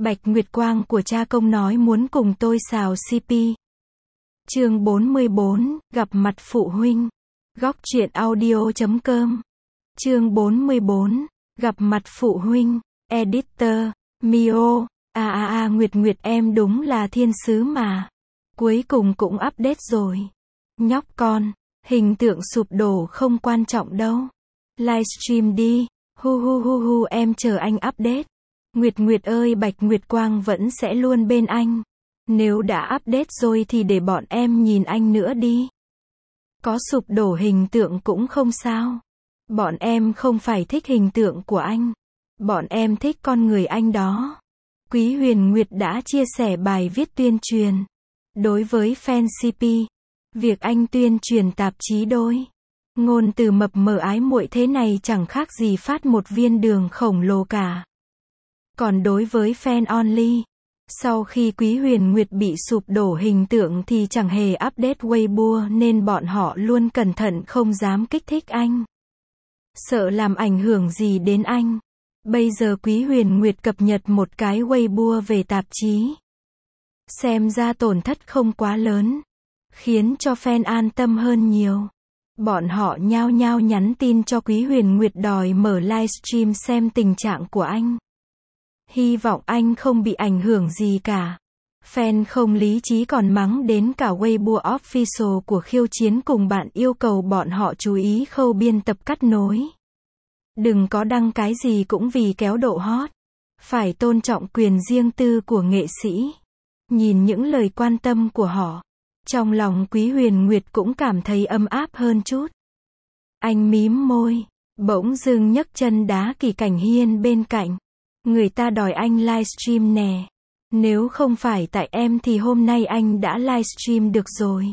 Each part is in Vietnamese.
Bạch Nguyệt Quang của cha công nói muốn cùng tôi xào CP. Chương 44, gặp mặt phụ huynh. Góc truyện audio.com. Chương 44, gặp mặt phụ huynh. Editor, Mio. Nguyệt em đúng là thiên sứ mà. Cuối cùng cũng update rồi. Nhóc con, hình tượng sụp đổ không quan trọng đâu. Livestream đi. Hu em chờ anh update. Nguyệt ơi, Bạch Nguyệt Quang vẫn sẽ luôn bên anh. Nếu đã update rồi thì để bọn em nhìn anh nữa đi. Có sụp đổ hình tượng cũng không sao. Bọn em không phải thích hình tượng của anh. Bọn em thích con người anh đó. Quý Huyền Nguyệt đã chia sẻ bài viết tuyên truyền. Đối với fan CP, việc anh tuyên truyền tạp chí đôi ngôn từ mập mờ ái muội thế này chẳng khác gì phát một viên đường khổng lồ cả. Còn đối với fan only, sau khi Quý Huyền Nguyệt bị sụp đổ hình tượng thì chẳng hề update Weibo nên bọn họ luôn cẩn thận không dám kích thích anh. Sợ làm ảnh hưởng gì đến anh. Bây giờ Quý Huyền Nguyệt cập nhật một cái Weibo về tạp chí. Xem ra tổn thất không quá lớn, khiến cho fan an tâm hơn nhiều. Bọn họ nhao nhao nhắn tin cho Quý Huyền Nguyệt đòi mở livestream xem tình trạng của anh. Hy vọng anh không bị ảnh hưởng gì cả. Fan không lý trí còn mắng đến cả Weibo official của Khiêu Chiến cùng bạn yêu cầu bọn họ chú ý khâu biên tập cắt nối. Đừng có đăng cái gì cũng vì kéo độ hot. Phải tôn trọng quyền riêng tư của nghệ sĩ. Nhìn những lời quan tâm của họ, trong lòng Quý Huyền Nguyệt cũng cảm thấy ấm áp hơn chút. Anh mím môi, bỗng dưng nhấc chân đá Kỳ Cảnh Hiên bên cạnh. Người ta đòi anh livestream nè. Nếu không phải tại em thì hôm nay anh đã livestream được rồi.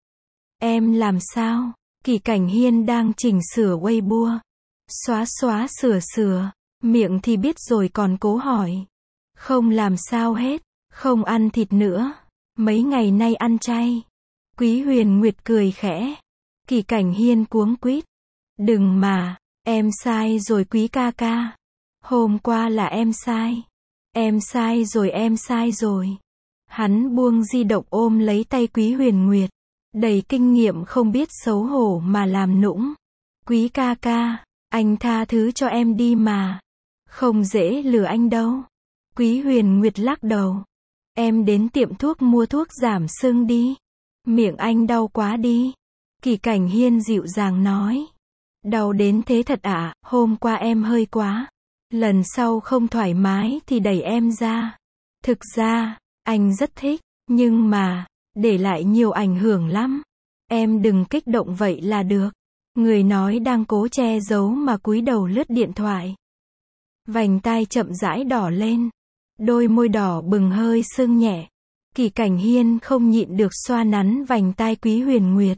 Em làm sao? Kỳ Cảnh Hiên đang chỉnh sửa Weibo. Xóa sửa, miệng thì biết rồi còn cố hỏi. Không làm sao hết, không ăn thịt nữa. Mấy ngày nay ăn chay. Quý Huyền Nguyệt cười khẽ. Kỳ Cảnh Hiên cuống quýt. Đừng mà, em sai rồi Quý ca ca. Hôm qua là em sai. Em sai rồi. Hắn buông di động ôm lấy tay Quý Huyền Nguyệt. Đầy kinh nghiệm không biết xấu hổ mà làm nũng. Quý ca ca, anh tha thứ cho em đi mà. Không dễ lừa anh đâu. Quý Huyền Nguyệt lắc đầu. Em đến tiệm thuốc mua thuốc giảm sưng đi. Miệng anh đau quá đi. Kỳ Cảnh Hiên dịu dàng nói. Đau đến thế thật ạ, hôm qua em hơi quá. Lần sau không thoải mái thì đẩy em ra. Thực ra, anh rất thích, nhưng mà, để lại nhiều ảnh hưởng lắm. Em đừng kích động vậy là được. Người nói đang cố che giấu mà cúi đầu lướt điện thoại. Vành tai chậm rãi đỏ lên. Đôi môi đỏ bừng hơi sưng nhẹ. Kỳ Cảnh Hiên không nhịn được xoa nắn vành tai Quý Huyền Nguyệt.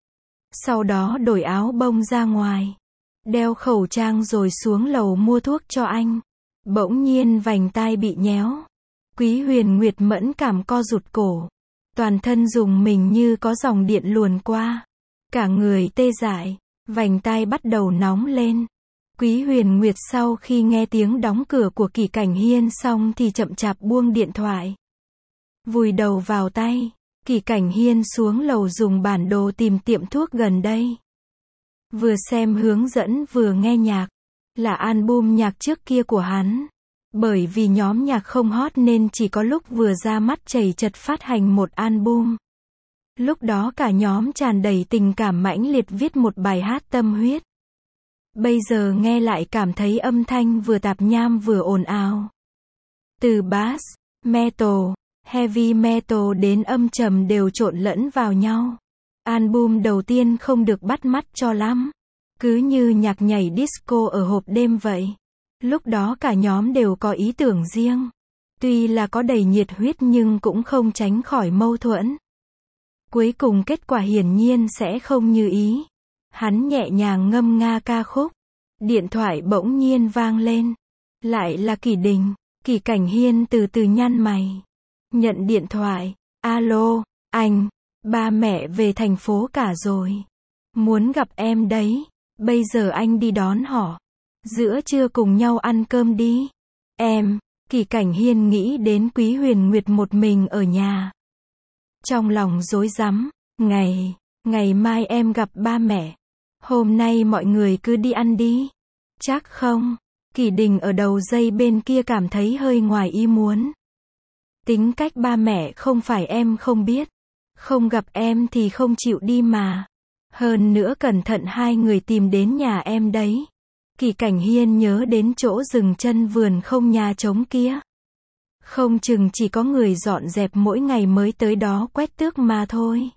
Sau đó đổi áo bông ra ngoài. Đeo khẩu trang rồi xuống lầu mua thuốc cho anh. Bỗng nhiên vành tai bị nhéo. Quý Huyền Nguyệt mẫn cảm co rụt cổ. Toàn thân rùng mình như có dòng điện luồn qua. Cả người tê dại. Vành tai bắt đầu nóng lên. Quý Huyền Nguyệt sau khi nghe tiếng đóng cửa của Kỳ Cảnh Hiên xong thì chậm chạp buông điện thoại. Vùi đầu vào tay. Kỳ Cảnh Hiên xuống lầu dùng bản đồ tìm tiệm thuốc gần đây. Vừa xem hướng dẫn vừa nghe nhạc. Là album nhạc trước kia của hắn. Bởi vì nhóm nhạc không hot nên chỉ có lúc vừa ra mắt chầy chật phát hành một album. Lúc đó cả nhóm tràn đầy tình cảm mãnh liệt viết một bài hát tâm huyết. Bây giờ nghe lại cảm thấy âm thanh vừa tạp nham vừa ồn ào. Từ bass, metal, heavy metal đến âm trầm đều trộn lẫn vào nhau. Album đầu tiên không được bắt mắt cho lắm. Cứ như nhạc nhảy disco ở hộp đêm vậy. Lúc đó cả nhóm đều có ý tưởng riêng. Tuy là có đầy nhiệt huyết nhưng cũng không tránh khỏi mâu thuẫn. Cuối cùng kết quả hiển nhiên sẽ không như ý. Hắn nhẹ nhàng ngâm nga ca khúc. Điện thoại bỗng nhiên vang lên. Lại là Kỳ Đình. Kỳ Cảnh Hiên từ từ nhăn mày. Nhận điện thoại. Alo, anh. Ba mẹ về thành phố cả rồi. Muốn gặp em đấy. Bây giờ anh đi đón họ. Giữa trưa cùng nhau ăn cơm đi. Em, Kỳ Cảnh Hiên nghĩ đến Quý Huyền Nguyệt một mình ở nhà. Trong lòng rối rắm, ngày mai em gặp ba mẹ. Hôm nay mọi người cứ đi ăn đi. Chắc không? Kỳ Đình ở đầu dây bên kia cảm thấy hơi ngoài ý muốn. Tính cách ba mẹ không phải em không biết. Không gặp em thì không chịu đi mà. Hơn nữa cẩn thận hai người tìm đến nhà em đấy. Kỳ Cảnh Hiên nhớ đến chỗ dừng chân vườn không nhà trống kia. Không chừng chỉ có người dọn dẹp mỗi ngày mới tới đó quét tước mà thôi.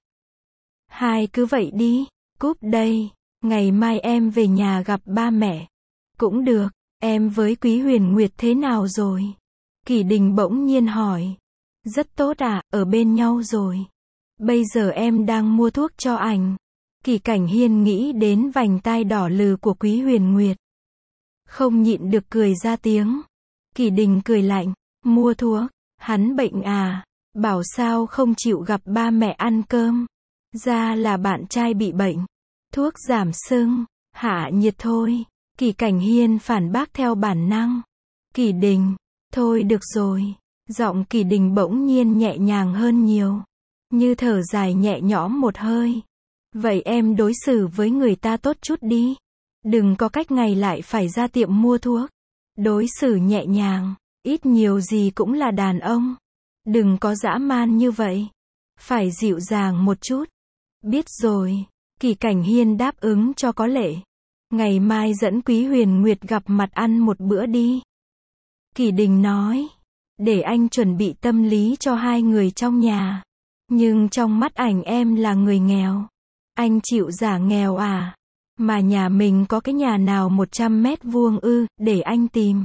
Hai cứ vậy đi, cúp đây. Ngày mai em về nhà gặp ba mẹ. Cũng được, em với Quý Huyền Nguyệt thế nào rồi? Kỳ Đình bỗng nhiên hỏi. Rất tốt à, ở bên nhau rồi. Bây giờ em đang mua thuốc cho anh. Kỳ Cảnh Hiên nghĩ đến vành tai đỏ lừ của Quý Huyền Nguyệt. Không nhịn được cười ra tiếng. Kỳ Đình cười lạnh. Mua thuốc? Hắn bệnh à? Bảo sao không chịu gặp ba mẹ ăn cơm. Ra là bạn trai bị bệnh. Thuốc giảm sưng, hạ nhiệt thôi. Kỳ Cảnh Hiên phản bác theo bản năng. Kỳ Đình, thôi được rồi. Giọng Kỳ Đình bỗng nhiên nhẹ nhàng hơn nhiều. Như thở dài nhẹ nhõm một hơi. Vậy em đối xử với người ta tốt chút đi. Đừng có cách ngày lại phải ra tiệm mua thuốc. Đối xử nhẹ nhàng, ít nhiều gì cũng là đàn ông. Đừng có dã man như vậy. Phải dịu dàng một chút. Biết rồi. Kỳ Cảnh Hiên đáp ứng cho có lệ. Ngày mai dẫn Quý Huyền Nguyệt gặp mặt ăn một bữa đi. Kỳ Đình nói. Để anh chuẩn bị tâm lý cho hai người trong nhà. Nhưng trong mắt ảnh em là người nghèo. Anh chịu giả nghèo à? Mà nhà mình có cái nhà nào 100 mét vuông ư, để anh tìm.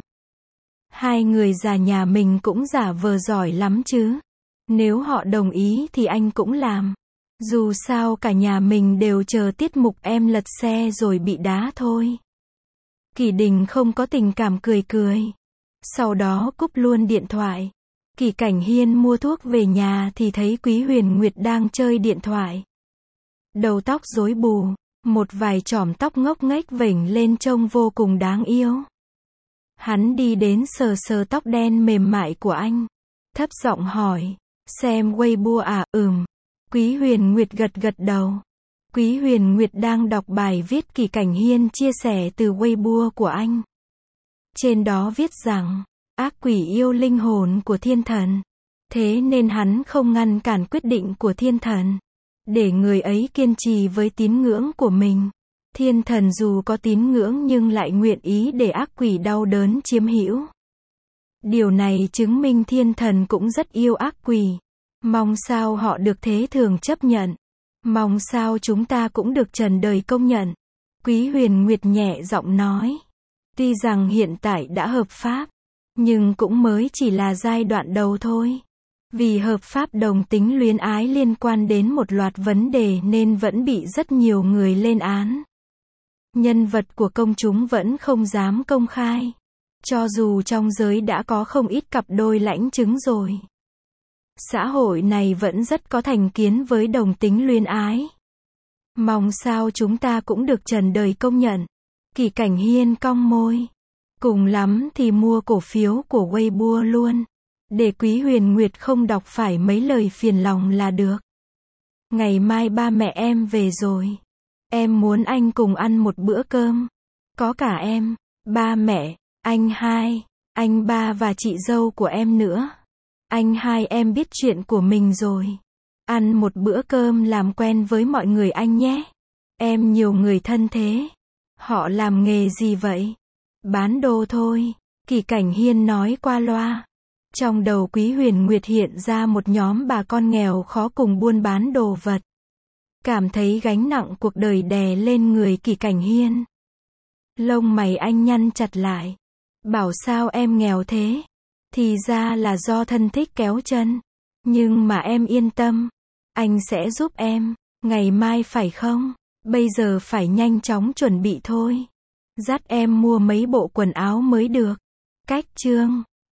Hai người già nhà mình cũng giả vờ giỏi lắm chứ. Nếu họ đồng ý thì anh cũng làm. Dù sao cả nhà mình đều chờ tiết mục em lật xe rồi bị đá thôi. Kỳ Đình không có tình cảm cười cười. Sau đó cúp luôn điện thoại. Kỳ Cảnh Hiên mua thuốc về nhà thì thấy Quý Huyền Nguyệt đang chơi điện thoại. Đầu tóc rối bù, một vài chỏm tóc ngốc nghếch vểnh lên trông vô cùng đáng yêu. Hắn đi đến sờ sờ tóc đen mềm mại của anh. Thấp giọng hỏi, xem Weibo à? Quý Huyền Nguyệt gật gật đầu. Quý Huyền Nguyệt đang đọc bài viết Kỳ Cảnh Hiên chia sẻ từ Weibo của anh. Trên đó viết rằng, ác quỷ yêu linh hồn của thiên thần. Thế nên hắn không ngăn cản quyết định của thiên thần. Để người ấy kiên trì với tín ngưỡng của mình. Thiên thần dù có tín ngưỡng nhưng lại nguyện ý để ác quỷ đau đớn chiếm hữu. Điều này chứng minh thiên thần cũng rất yêu ác quỷ. Mong sao họ được thế thường chấp nhận. Mong sao chúng ta cũng được trần đời công nhận. Quý Huyền Nguyệt nhẹ giọng nói. Tuy rằng hiện tại đã hợp pháp, nhưng cũng mới chỉ là giai đoạn đầu thôi. Vì hợp pháp đồng tính luyến ái liên quan đến một loạt vấn đề nên vẫn bị rất nhiều người lên án. Nhân vật của công chúng vẫn không dám công khai. Cho dù trong giới đã có không ít cặp đôi lãnh chứng rồi. Xã hội này vẫn rất có thành kiến với đồng tính luyến ái. Mong sao chúng ta cũng được trần đời công nhận. Kỳ Cảnh Hiên cong môi. Cùng lắm thì mua cổ phiếu của Weibo luôn. Để Quý Huyền Nguyệt không đọc phải mấy lời phiền lòng là được. Ngày mai ba mẹ em về rồi. Em muốn anh cùng ăn một bữa cơm. Có cả em, ba mẹ, anh hai, anh ba và chị dâu của em nữa. Anh hai em biết chuyện của mình rồi. Ăn một bữa cơm làm quen với mọi người anh nhé. Em nhiều người thân thế. Họ làm nghề gì vậy? Bán đồ thôi. Kỳ Cảnh Hiên nói qua loa. Trong đầu Quý Huyền Nguyệt hiện ra một nhóm bà con nghèo khó cùng buôn bán đồ vật. Cảm thấy gánh nặng cuộc đời đè lên người Kỳ Cảnh Hiên. Lông mày anh nhăn chặt lại. Bảo sao em nghèo thế? Thì ra là do thân thích kéo chân. Nhưng mà em yên tâm. Anh sẽ giúp em. Ngày mai phải không? Bây giờ phải nhanh chóng chuẩn bị thôi. Dắt em mua mấy bộ quần áo mới được. Cách chương